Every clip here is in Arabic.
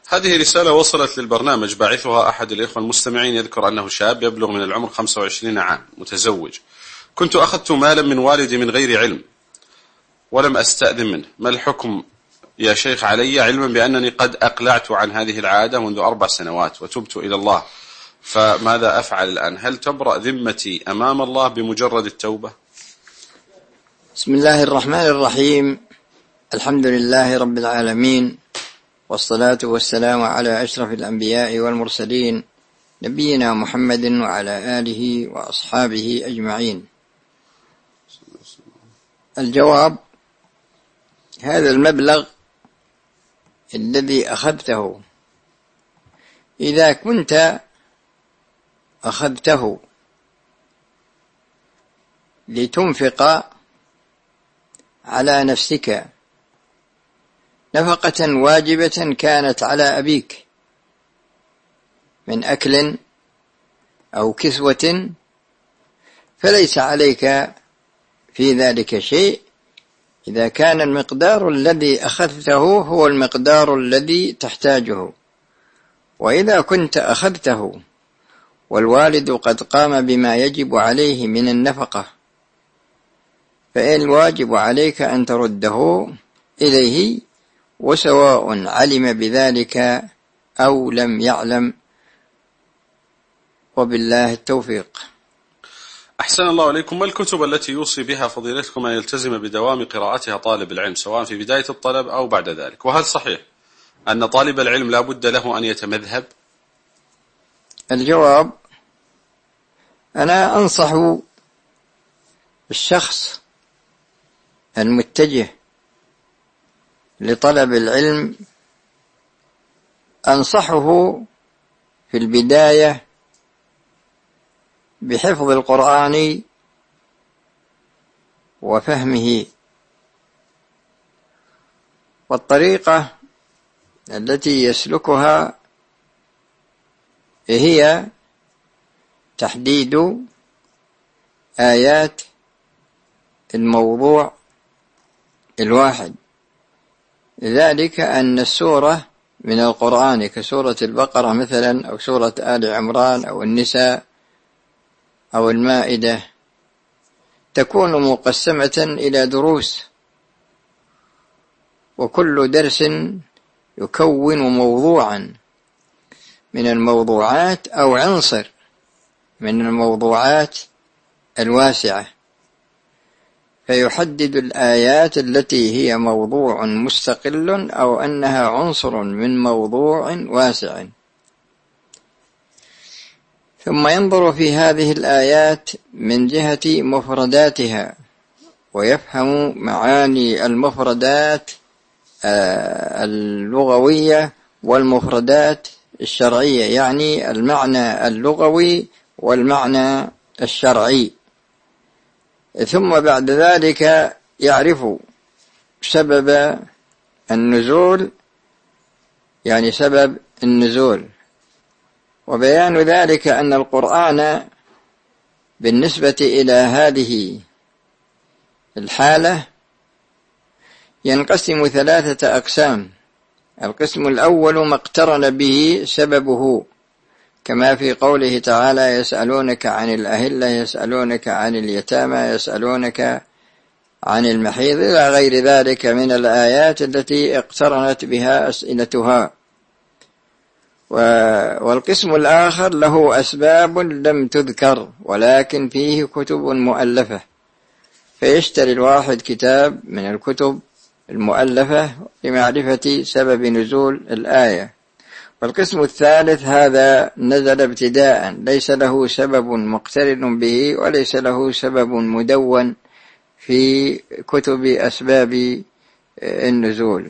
هذه رسالة وصلت للبرنامج، باعثها أحد الإخوة المستمعين، يذكر أنه شاب يبلغ من العمر 25 عام، متزوج. كنت أخذت مالا من والدي من غير علم ولم أستأذن منه، ما الحكم يا شيخ علي، علما بأنني قد أقلعت عن هذه العادة منذ 4 سنوات وتبت إلى الله، فماذا أفعل الآن؟ هل تبرأ ذمتي أمام الله بمجرد التوبة؟ بسم الله الرحمن الرحيم. الحمد لله رب العالمين، والصلاة والسلام على أشرف الأنبياء والمرسلين، نبينا محمد وعلى آله وأصحابه أجمعين. الجواب: هذا المبلغ الذي أخذته، إذا كنت أخذته لتنفق على نفسك نفقة واجبة كانت على أبيك من أكل أو كسوة، فليس عليك في ذلك شيء، إذا كان المقدار الذي أخذته هو المقدار الذي تحتاجه. وإذا كنت أخذته والوالد قد قام بما يجب عليه من النفقة، فإن الواجب عليك أن ترده إليه، وسواء علم بذلك أو لم يعلم، وبالله التوفيق. أحسن الله عليكم. ما الكتب التي يوصي بها فضيلتكم أن يلتزم بدوام قراءتها طالب العلم، سواء في بداية الطلب أو بعد ذلك؟ وهل صحيح أن طالب العلم لا بد له أن يتمذهب؟ الجواب: أنا أنصح الشخص المتجه لطلب العلم، أنصحه في البداية بحفظ القرآن وفهمه، والطريقة التي يسلكها هي تحديد آيات الموضوع الواحد، ذلك أن السورة من القرآن كسورة البقرة مثلا، أو سورة آل عمران أو النساء أو المائدة، تكون مقسمة إلى دروس، وكل درس يكون موضوعا من الموضوعات أو عنصر من الموضوعات الواسعة، فيحدد الآيات التي هي موضوع مستقل أو أنها عنصر من موضوع واسع، ثم ينظر في هذه الآيات من جهة مفرداتها، ويفهم معاني المفردات اللغوية والمفردات الشرعية، يعني المعنى اللغوي والمعنى الشرعي، ثم بعد ذلك يعرف سبب النزول، يعني سبب النزول، وبيان ذلك أن القرآن بالنسبة إلى هذه الحالة ينقسم 3 أقسام. القسم الأول ما اقترن به سببه، كما في قوله تعالى: يسألونك عن الأهلة، يسألونك عن اليتامى، يسألونك عن المحيض، إلى غير ذلك من الآيات التي اقترنت بها أسئلتها. والقسم الآخر له أسباب لم تذكر ولكن فيه كتب مؤلفة، فيشتري الواحد كتاب من الكتب المؤلفة لمعرفة سبب نزول الآية. والقسم الثالث هذا نزل ابتداء، ليس له سبب مقترن به وليس له سبب مدون في كتب أسباب النزول.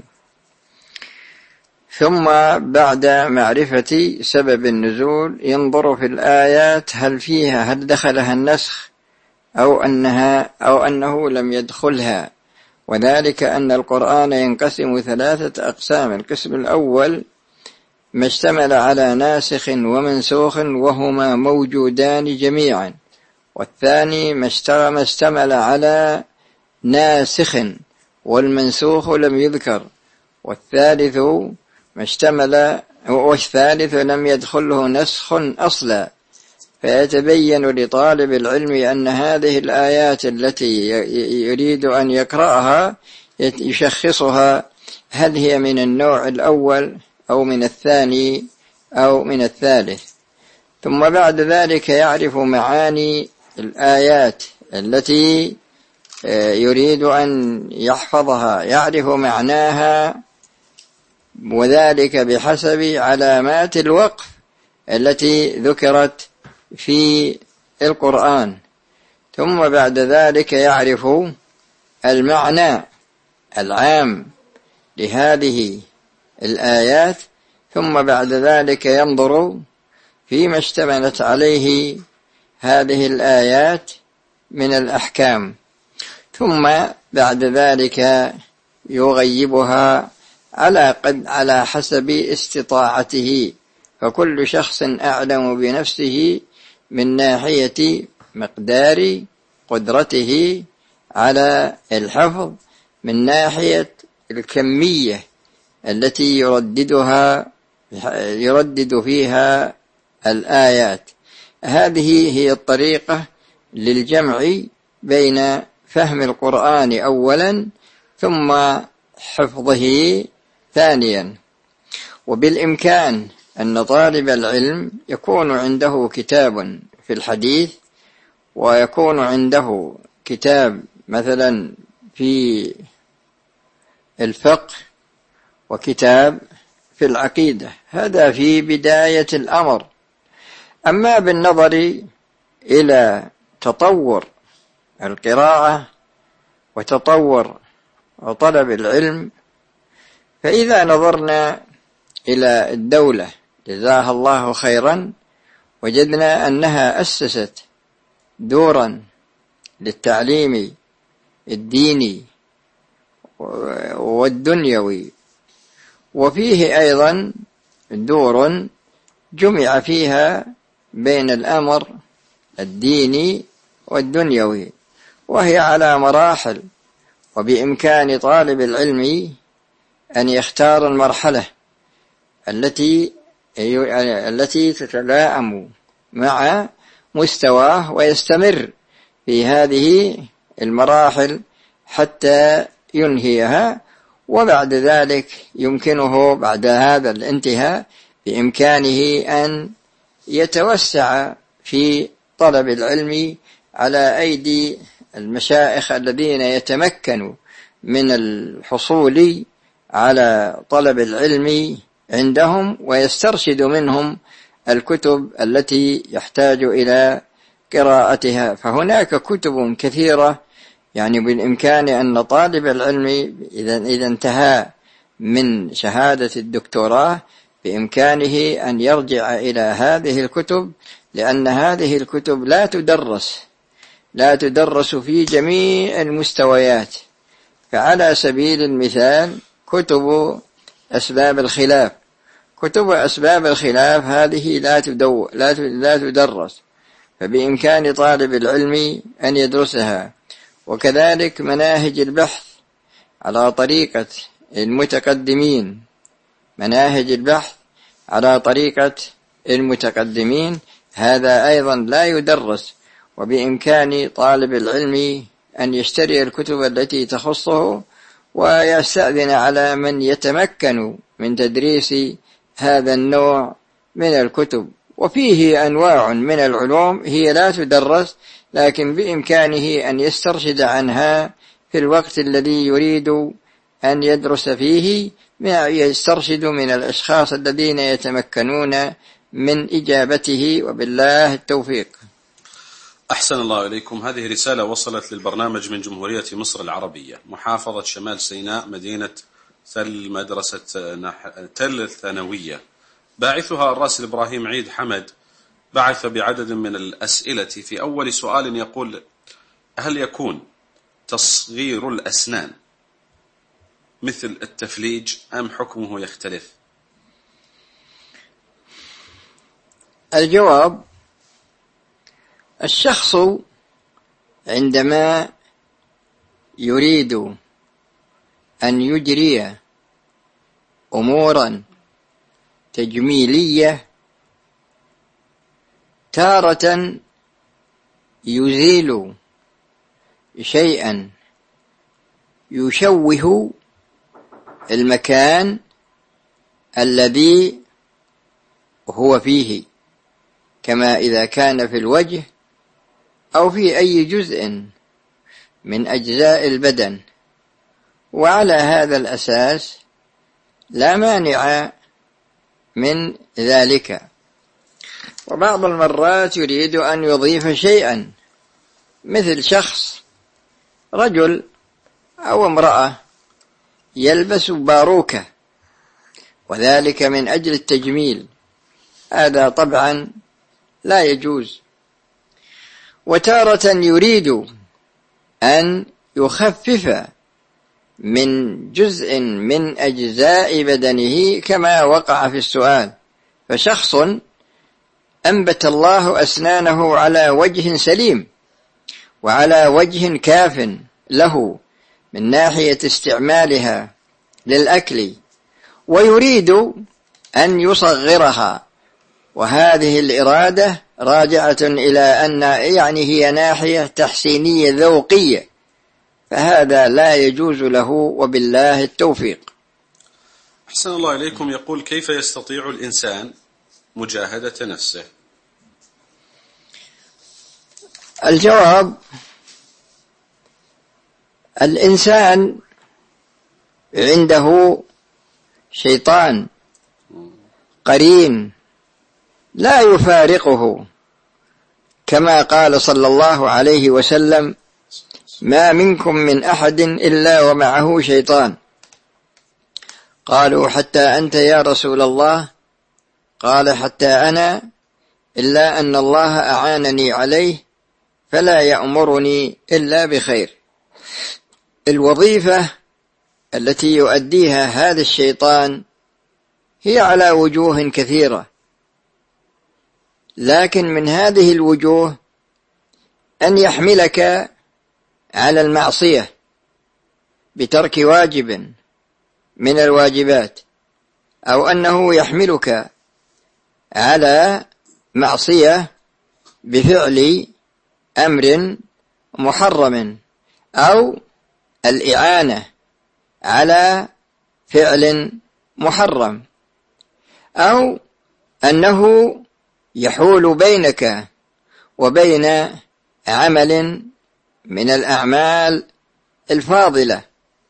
ثم بعد معرفة سبب النزول ينظر في الآيات هل دخلها النسخ أو أنه لم يدخلها، وذلك أن القرآن ينقسم 3 أقسام. القسم الأول ما اشتمل على ناسخ ومنسوخ وهما موجودان جميعا، والثاني ما اشتمل على ناسخ والمنسوخ لم يذكر، والثالث ما اشتمل، والثالث لم يدخله نسخ أصلا، فيتبين لطالب العلم أن هذه الآيات التي يريد أن يقرأها يشخصها، هل هي من النوع الأول أو من الثاني أو من الثالث. ثم بعد ذلك يعرف معاني الآيات التي يريد أن يحفظها، يعرف معناها، وذلك بحسب علامات الوقف التي ذكرت في القرآن. ثم بعد ذلك يعرف المعنى العام لهذه الآيات، ثم بعد ذلك ينظر فيما اشتملت عليه هذه الآيات من الأحكام، ثم بعد ذلك يغيبها على حسب استطاعته، فكل شخص أعلم بنفسه من ناحية مقدار قدرته على الحفظ، من ناحية الكمية التي يردد فيها الآيات. هذه هي الطريقة للجمع بين فهم القرآن أولا ثم حفظه ثانيا. وبالإمكان أن طالب العلم يكون عنده كتاب في الحديث، ويكون عنده كتاب مثلا في الفقه، وكتاب في العقيدة، هذا في بداية الأمر. أما بالنظر إلى تطور القراءة وتطور طلب العلم، فإذا نظرنا إلى الدولة جزاها الله خيرا، وجدنا أنها أسست دورا للتعليم الديني والدنيوي، وفيه أيضا دور جمع فيها بين الأمر الديني والدنيوي، وهي على مراحل، وبإمكان طالب العلم أن يختار المرحلة التي تتلائم مع مستواه، ويستمر في هذه المراحل حتى ينهيها. وبعد ذلك يمكنه بعد هذا الانتهاء بإمكانه أن يتوسع في طلب العلم على أيدي المشايخ الذين يتمكنوا من الحصول على طلب العلم عندهم، ويسترشد منهم الكتب التي يحتاج إلى قراءتها. فهناك كتب كثيرة، يعني بالإمكان أن طالب العلم إذا انتهى من شهادة الدكتوراه بإمكانه أن يرجع إلى هذه الكتب، لأن هذه الكتب لا تدرس في جميع المستويات. فعلى سبيل المثال كتب أسباب الخلاف هذه لا تدرس، فبإمكان طالب العلم أن يدرسها. وكذلك مناهج البحث على طريقة المتقدمين، هذا أيضا لا يدرس، وبإمكان طالب العلم أن يشتري الكتب التي تخصه، ويستأذن على من يتمكن من تدريس هذا النوع من الكتب. وفيه أنواع من العلوم هي لا تدرس، لكن بإمكانه أن يسترشد عنها في الوقت الذي يريد أن يدرس فيه، يسترشد من الأشخاص الذين يتمكنون من إجابته، وبالله التوفيق. أحسن الله إليكم. هذه رسالة وصلت للبرنامج من جمهورية مصر العربية، محافظة شمال سيناء، مدينة تل، مدرسة تل الثانوية. باعثها الراسل إبراهيم عيد حمد، بعث بعدد من الأسئلة. في أول سؤال يقول: هل يكون تصغير الأسنان مثل التفليج أم حكمه يختلف؟ الجواب: الشخص عندما يريد أن يجري أمورا تجميلية تارة يزيل شيئا يشوه المكان الذي هو فيه، كما إذا كان في الوجه أو في أي جزء من أجزاء البدن. وعلى هذا الأساس لا مانع من ذلك. وبعض المرات يريد أن يضيف شيئا، مثل شخص رجل أو امرأة يلبس باروكة، وذلك من أجل التجميل، هذا طبعا لا يجوز. وتارة يريد أن يخفف من جزء من أجزاء بدنه كما وقع في السؤال، فشخص أنبت الله أسنانه على وجه سليم وعلى وجه كاف له من ناحية استعمالها للأكل، ويريد أن يصغرها، وهذه الإرادة راجعة إلى أن هي ناحية تحسينية ذوقية، فهذا لا يجوز له، وبالله التوفيق. أحسن الله إليكم. يقول: كيف يستطيع الإنسان مجاهدة نفسه؟ الجواب: الإنسان عنده شيطان قرين لا يفارقه، كما قال صلى الله عليه وسلم: ما منكم من أحد إلا ومعه شيطان. قالوا: حتى أنت يا رسول الله؟ قال: حتى أنا، إلا أن الله أعانني عليه فلا يأمرني إلا بخير. الوظيفة التي يؤديها هذا الشيطان هي على وجوه كثيرة، لكن من هذه الوجوه أن يحملك على المعصية بترك واجب من الواجبات، أو أنه يحملك على معصية بفعل أمر محرم، أو الإعانة على فعل محرم، أو أنه يحول بينك وبين عمل من الأعمال الفاضلة،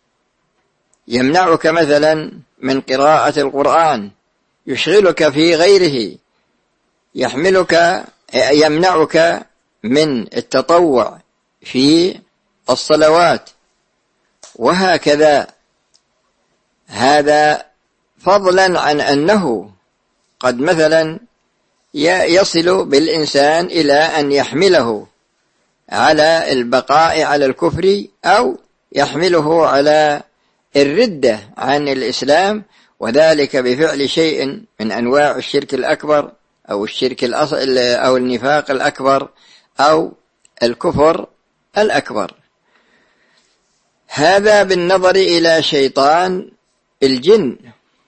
يمنعك مثلا من قراءة القرآن، يشغلك في غيره، يمنعك من التطوع في الصلوات، وهكذا. هذا فضلا عن أنه قد مثلا يصل بالإنسان إلى أن يحمله على البقاء على الكفر، أو يحمله على الردة عن الإسلام، وذلك بفعل شيء من أنواع الشرك الأكبر، أو الشرك الأصل، أو النفاق الأكبر، أو الكفر الأكبر. هذا بالنظر إلى شيطان الجن،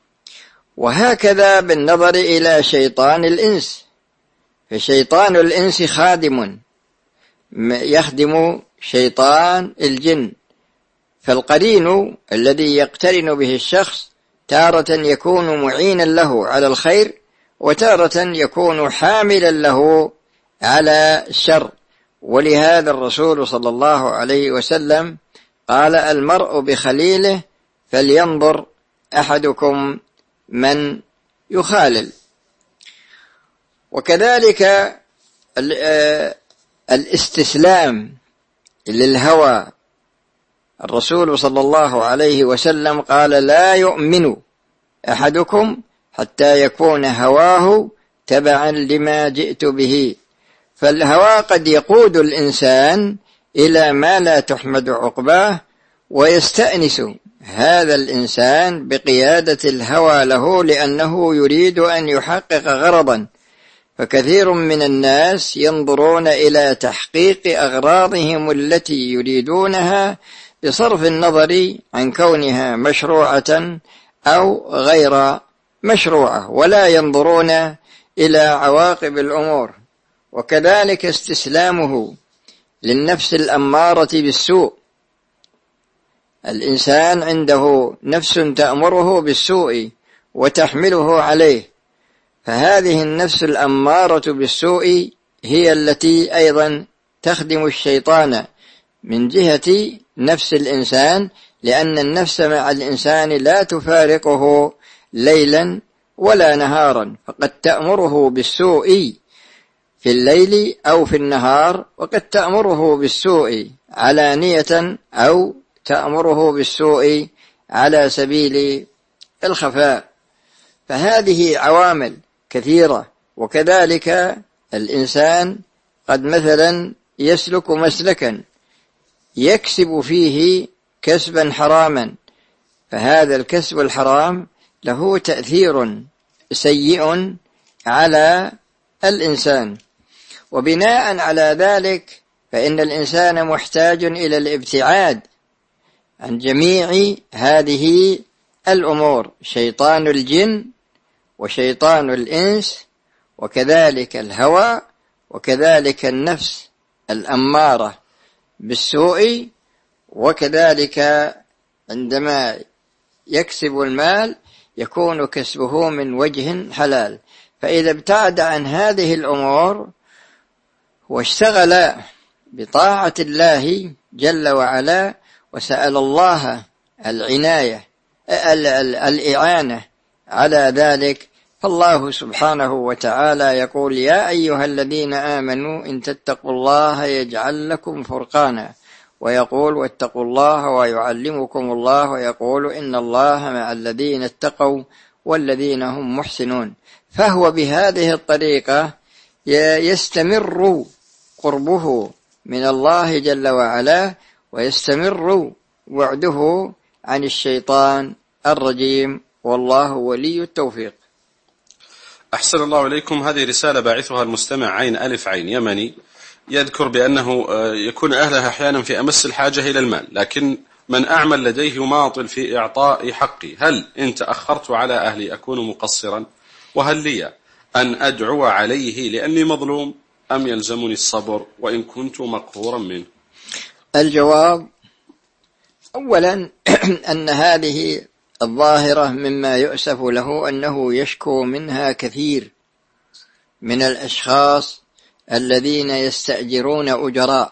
وهكذا بالنظر إلى شيطان الإنس، فشيطان الإنس خادم يخدم شيطان الجن، فالقرين الذي يقترن به الشخص تارة يكون معينا له على الخير، وتارة يكون حاملا له على الشر. ولهذا الرسول صلى الله عليه وسلم قال: المرء بخليله فلينظر أحدكم من يخالل. وكذلك الاستسلام للهوى، الرسول صلى الله عليه وسلم قال: لا يؤمن أحدكم حتى يكون هواه تبعا لما جئت به. فالهوى قد يقود الإنسان إلى ما لا تحمد عقباه، ويستأنس هذا الإنسان بقيادة الهوى له، لأنه يريد أن يحقق غرضا. فكثير من الناس ينظرون إلى تحقيق أغراضهم التي يريدونها بصرف النظر عن كونها مشروعة أو غير مشروعة ولا ينظرون إلى عواقب الأمور. وكذلك استسلامه للنفس الأمارة بالسوء. الإنسان عنده نفس تأمره بالسوء وتحمله عليه، فهذه النفس الأمارة بالسوء هي التي أيضا تخدم الشيطان من جهة نفس الإنسان، لأن النفس مع الإنسان لا تفارقه ليلا ولا نهارا، فقد تأمره بالسوء في الليل أو في النهار، وقد تأمره بالسوء علانية أو تأمره بالسوء على سبيل الخفاء. فهذه عوامل كثيرة. وكذلك الإنسان قد مثلا يسلك مسلكا يكسب فيه كسبا حراما، فهذا الكسب الحرام له تأثير سيء على الإنسان. وبناء على ذلك فإن الإنسان محتاج إلى الابتعاد عن جميع هذه الأمور، شيطان الجن وشيطان الإنس وكذلك الهوى وكذلك النفس الأمارة بالسوء. وكذلك عندما يكسب المال يكون كسبه من وجه حلال، فإذا ابتعد عن هذه الأمور واشتغل بطاعة الله جل وعلا وسأل الله الإعانة على ذلك، فالله سبحانه وتعالى يقول: يا أيها الذين آمنوا إن تتقوا الله يجعل لكم فرقانا، ويقول: واتقوا الله ويعلمكم الله، ويقول: إن الله مع الذين اتقوا والذين هم محسنون. فهو بهذه الطريقة يستمر قربه من الله جل وعلا ويستمر بعده عن الشيطان الرجيم، والله ولي التوفيق. أحسن الله إليكم. هذه رسالة باعثها المستمع عين ألف عين يمني، يذكر بأنه يكون أهلها أحيانا في أمس الحاجة إلى المال، لكن من أعمل لديه يماطل في إعطاء حقي. هل إن تأخرت على أهلي أكون مقصرا؟ وهل لي أن أدعو عليه لأني مظلوم، أم يلزمني الصبر وإن كنت مقهورا منه؟ الجواب: أولا أن هذه الظاهرة مما يؤسف له أنه يشكو منها كثير من الأشخاص الذين يستأجرون أجراء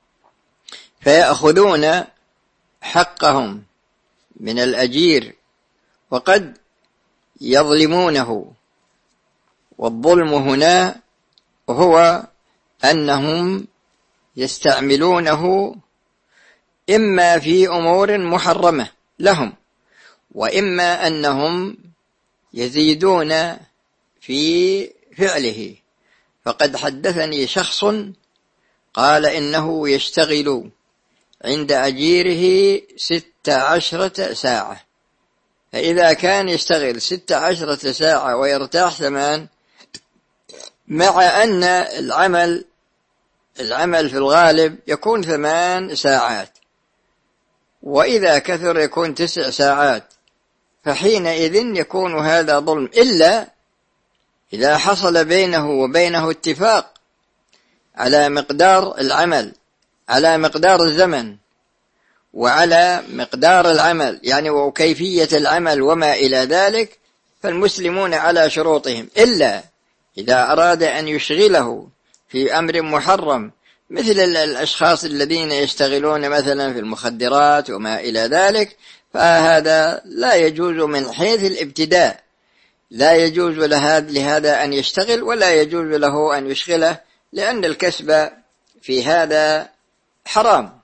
فيأخذون حقهم من الأجير وقد يظلمونه. والظلم هنا هو أنهم يستعملونه إما في أمور محرمة لهم، وإما أنهم يزيدون في فعله. فقد حدثني شخص قال إنه يشتغل عند أجيره 16 ساعة، فإذا كان يشتغل 16 ساعة ويرتاح 8، مع أن العمل في الغالب يكون 8 ساعات، وإذا كثر يكون 9 ساعات، فحينئذ يكون هذا ظلم، إلا إذا حصل بينه وبينه اتفاق على مقدار العمل، على مقدار الزمن، وعلى مقدار العمل يعني وكيفية العمل وما إلى ذلك، فالمسلمون على شروطهم. إلا إذا أراد أن يشغله في أمر محرم، مثل الأشخاص الذين يشتغلون مثلا في المخدرات وما إلى ذلك، فهذا لا يجوز من حيث الابتداء، لا يجوز لهذا أن يشتغل، ولا يجوز له أن يشغله، لأن الكسب في هذا حرام.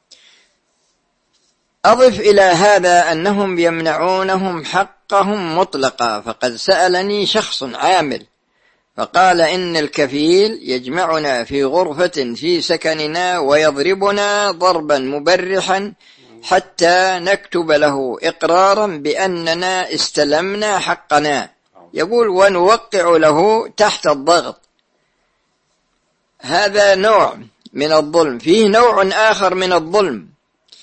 أضف إلى هذا أنهم يمنعونهم حقهم مطلقا. فقد سألني شخص عامل فقال إن الكفيل يجمعنا في غرفة في سكننا ويضربنا ضربا مبرحا حتى نكتب له إقرارا بأننا استلمنا حقنا، يقول، ونوقع له تحت الضغط. هذا نوع من الظلم. فيه نوع آخر من الظلم،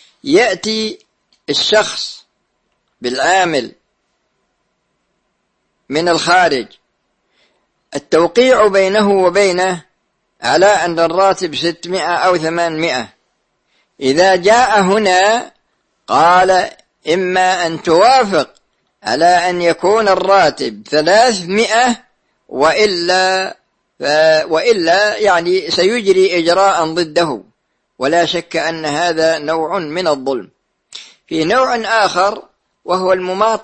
يأتي الشخص بالعامل من الخارج التوقيع بينه وبينه على أن الراتب 600 أو 800، إذا جاء هنا قال إما أن توافق على أن يكون الراتب 300 وإلا يعني سيجري إجراء ضده، ولا شك أن هذا نوع من الظلم. في نوع آخر وهو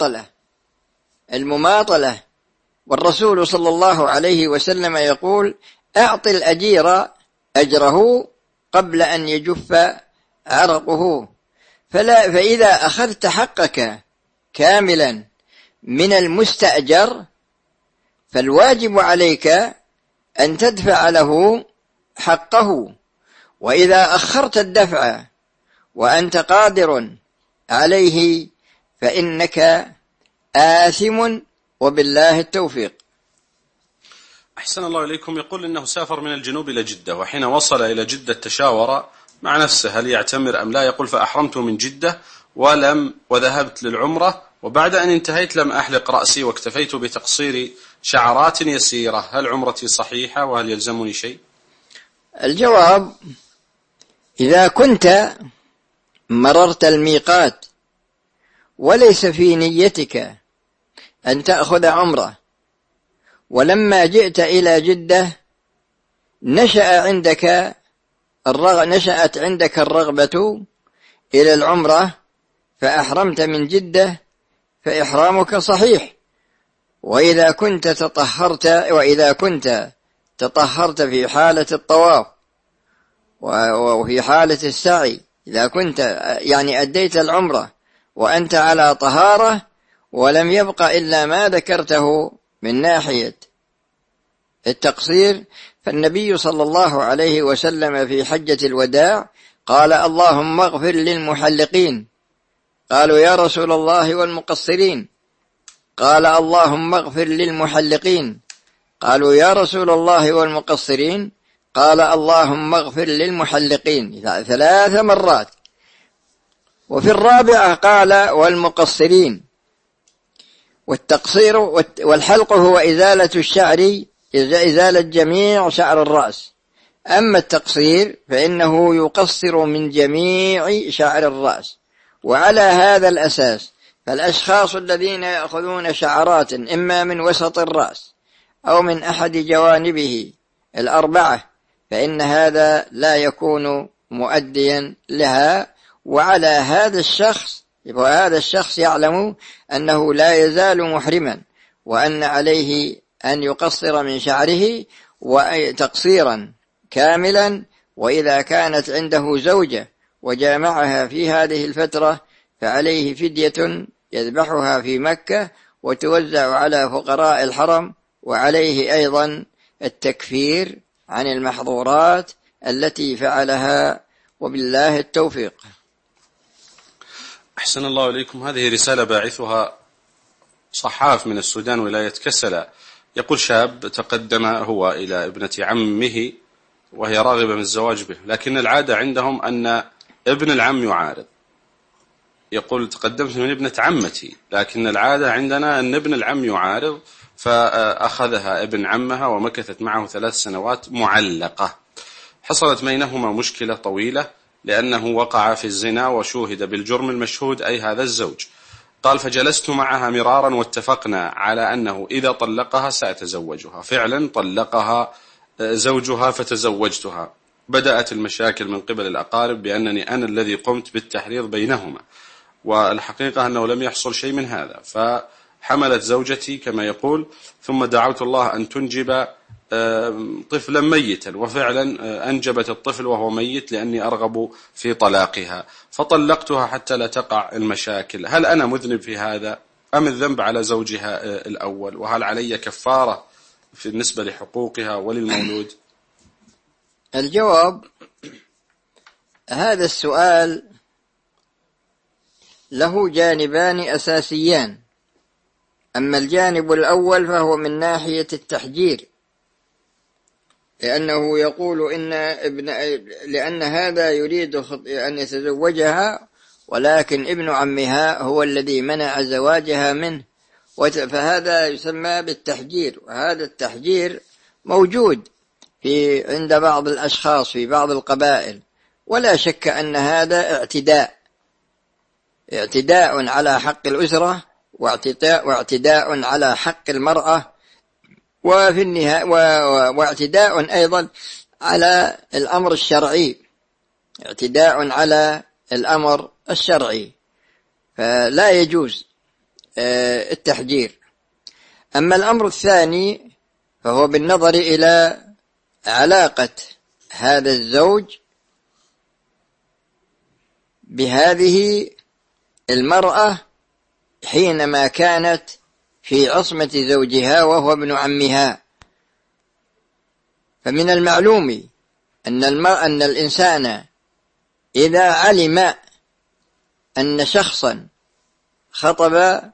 المماطلة، والرسول صلى الله عليه وسلم يقول أعط الأجير أجره قبل أن يجف عرقه، فإذا أخذت حقك كاملا من المستأجر فالواجب عليك أن تدفع له حقه، وإذا أخرت الدفع وأنت قادر عليه فإنك آثم، وبالله التوفيق. أحسن الله إليكم. يقول إنه سافر من الجنوب إلى جدة، وحين وصل إلى جدة تشاور مع نفسه هل يعتمر أم لا. يقول فأحرمت من جدة وذهبت للعمرة، وبعد أن انتهيت لم أحلق رأسي واكتفيت بتقصير شعرات يسيرة، هل عمرتي صحيحة وهل يلزمني شيء؟ الجواب: إذا كنت مررت الميقات وليس في نيتك أن تأخذ عمرة، ولما جئت إلى جدة نشأت عندك الرغبة إلى العمرة فأحرمت من جدة فإحرامك صحيح. وإذا كنت تطهرت في حالة الطواف وفي حالة السعي، إذا كنت يعني أديت العمرة وأنت على طهارة ولم يبق إلا ما ذكرته من ناحية التقصير، فالنبي صلى الله عليه وسلم في حجة الوداع قال اللهم اغفر للمحلقين، قالوا يا رسول الله والمقصرين، قال اللهم اغفر للمحلقين، قالوا يا رسول الله والمقصرين، قال اللهم اغفر للمحلقين 3 مرات. وفي الرابعة قال والمقصرين. والتقصير والحلق هو إزالة الشعر، إزالة جميع شعر الرأس، أما التقصير فإنه يقصر من جميع شعر الرأس. وعلى هذا الأساس فالأشخاص الذين يأخذون شعرات إما من وسط الرأس أو من أحد جوانبه 4 فإن هذا لا يكون مؤديا لها، وعلى هذا الشخص يعلم أنه لا يزال محرما، وأن عليه أن يقصر من شعره وتقصيرا كاملا. وإذا كانت عنده زوجة وجامعها في هذه الفترة فعليه فدية يذبحها في مكة وتوزع على فقراء الحرم، وعليه أيضا التكفير عن المحظورات التي فعلها، وبالله التوفيق. أحسن الله إليكم. هذه رسالة باعثها صحاف من السودان ولاية كسلة. يقول شاب تقدم هو إلى ابنة عمه وهي راغبة من الزواج به، لكن العادة عندهم أن ابن العم يعارض. يقول تقدمت من ابنة عمتي، لكن العادة عندنا أن ابن العم يعارض، فأخذها ابن عمها ومكثت معه 3 سنوات معلقة. حصلت بينهما مشكلة طويلة لأنه وقع في الزنا وشوهد بالجرم المشهود أي هذا الزوج. قال فجلست معها مرارا واتفقنا على أنه إذا طلقها سأتزوجها. فعلا طلقها زوجها فتزوجتها. بدأت المشاكل من قبل الأقارب بأنني أنا الذي قمت بالتحريض بينهما، والحقيقة أنه لم يحصل شيء من هذا. فحملت زوجتي كما يقول، ثم دعوت الله أن تنجب طفلا ميتا، وفعلا أنجبت الطفل وهو ميت لأني أرغب في طلاقها، فطلقتها حتى لا تقع المشاكل. هل أنا مذنب في هذا أم الذنب على زوجها الأول؟ وهل علي كفارة في النسبة لحقوقها وللمولود؟ الجواب: هذا السؤال له جانبان أساسيان. أما الجانب الأول فهو من ناحية التحجير، لأنه يقول لأن هذا يريد أن يتزوجها، ولكن ابن عمها هو الذي منع زواجها منه، فهذا يسمى بالتحجير، وهذا التحجير موجود عند بعض الأشخاص في بعض القبائل، ولا شك أن هذا اعتداء على حق الأسرة، واعتداء على حق المرأة، وفي النهاية واعتداء أيضا على الأمر الشرعي، اعتداء على الأمر الشرعي، فلا يجوز التحجير. أما الأمر الثاني فهو بالنظر إلى علاقة هذا الزوج بهذه المرأة حينما كانت في عصمة زوجها وهو ابن عمها. فمن المعلوم أن الإنسان إذا علم أن شخصا خطب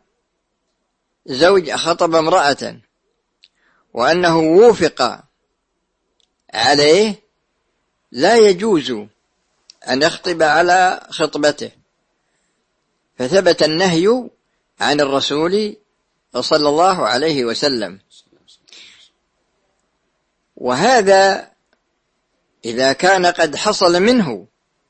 امرأة وأنه وافق عليه لا يجوز أن يخطب على خطبته، فثبت النهي عن الرسول صلى الله عليه وسلم. وهذا إذا كان قد حصل منه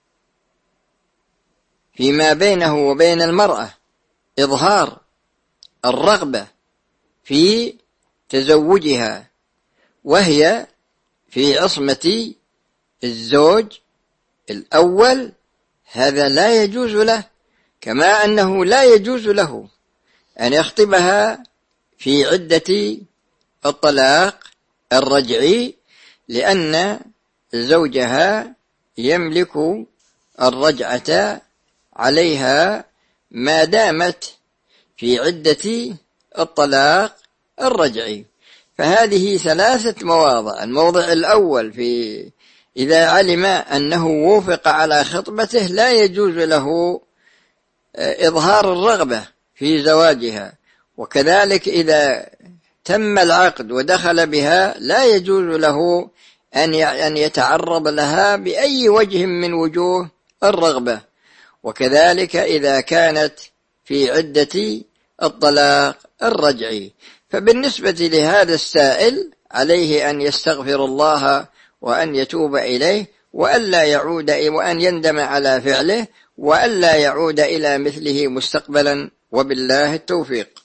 فيما بينه وبين المرأة إظهار الرغبة في تزوجها وهي في عصمة الزوج الأول، هذا لا يجوز له، كما أنه لا يجوز له أن يخطبها في عدة الطلاق الرجعي، لأن زوجها يملك الرجعة عليها ما دامت في عدة الطلاق الرجعي. فهذه ثلاثة مواضع. الموضع الأول إذا علم أنه وافق على خطبته لا يجوز له إظهار الرغبة في زواجها، وكذلك إذا تم العقد ودخل بها لا يجوز له أن يتعرض لها بأي وجه من وجوه الرغبة، وكذلك إذا كانت في عدة الطلاق الرجعي. فبالنسبة لهذا السائل عليه أن يستغفر الله وأن يتوب إليه وأن يندم على فعله وألا يعود إلى مثله مستقبلا، وبالله التوفيق.